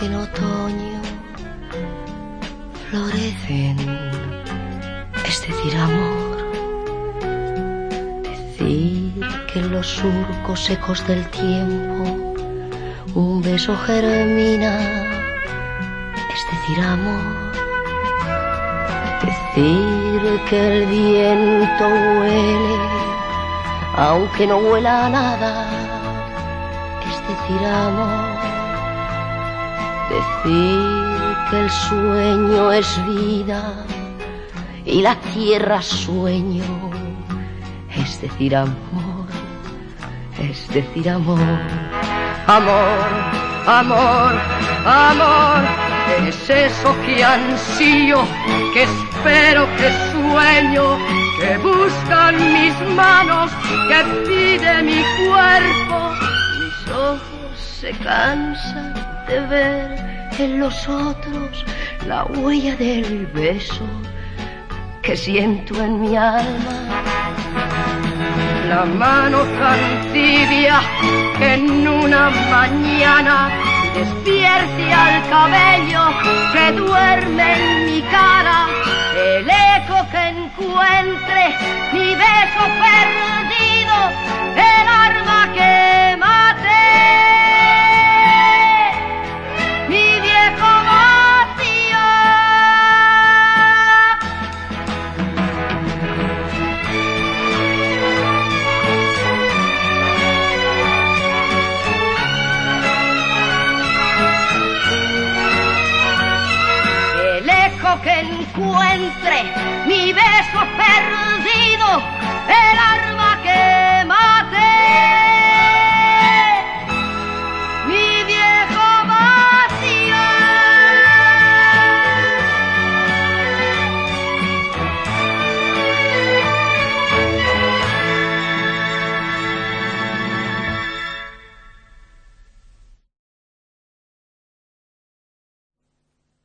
que en otoño florecen, es decir, amor. Decir que en los surcos secos del tiempo un beso germina, es decir, amor. Decir que el viento huele, aunque no huela a nada, es decir, amor. Decir que el sueño es vida y la tierra sueño, es decir, amor, es decir, amor. Amor, amor, amor, es eso que ansío, que espero, que sueño, que buscan mis manos, que pide mi cuerpo. Mis ojos se cansan de ver en los otros la huella del beso que siento en mi alma. La mano tan tibia que en una mañana despierte al cabello que duerme en mi cara. El eco que encuentre, mi beso perdido, el arma que maté, mi viejo vacío. El eco que encuentre, mi beso perdido,